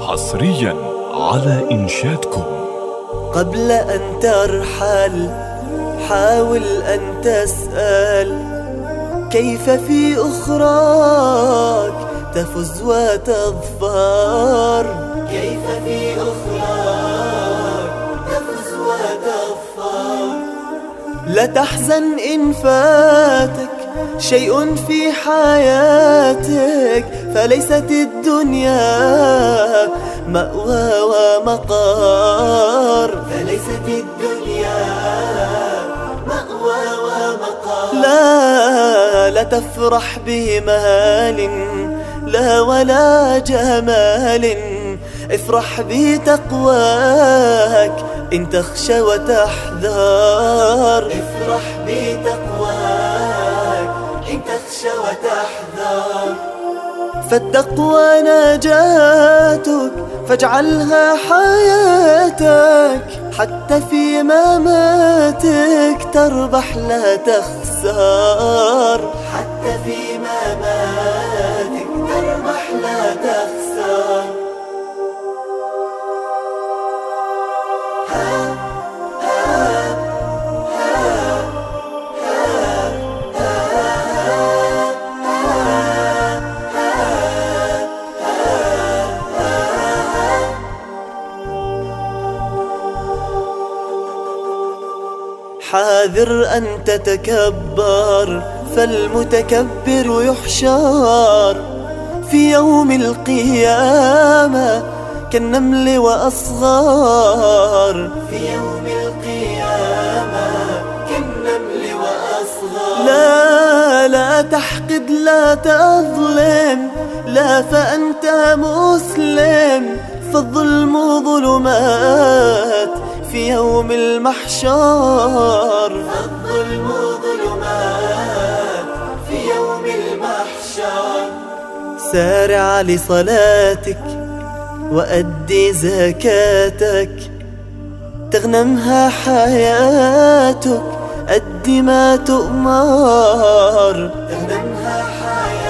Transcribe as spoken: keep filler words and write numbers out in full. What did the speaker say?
حصريا على إنشادكم. قبل أن ترحل حاول أن تسأل كيف في أخراك تفز وتظفر، كيف في أخراك تفز وتظفر. لا تحزن إن فاتك شيء في حياتك، فليست الدنيا مأوى ومقار، فليست الدنيا مأوى ومقار. لا لا تفرح بمال لا ولا جمال، افرح بتقواك إن تخشى وتحذر، افرح بتقواك إن تخشى وتحذر. فالتقوى نجاتك فاجعلها حياتك، حتى في مماتك تربح لا تخسر، حتى في مماتك تربح لا تخسر. حاذر أن تتكبر، فالمتكبر يحشر في يوم القيامة كالنمل وأصغر، في يوم القيامة كالنمل وأصغر. لا لا تحقد لا تظلم، لا فأنت مسلم، فالظلم ظلمات في يوم المحشر، الظلم ظلمات في يوم المحشر. سارع لصلاتك وأدي زكاتك تغنمها حياتك، أدي ما تؤمر تغنمها حياتك.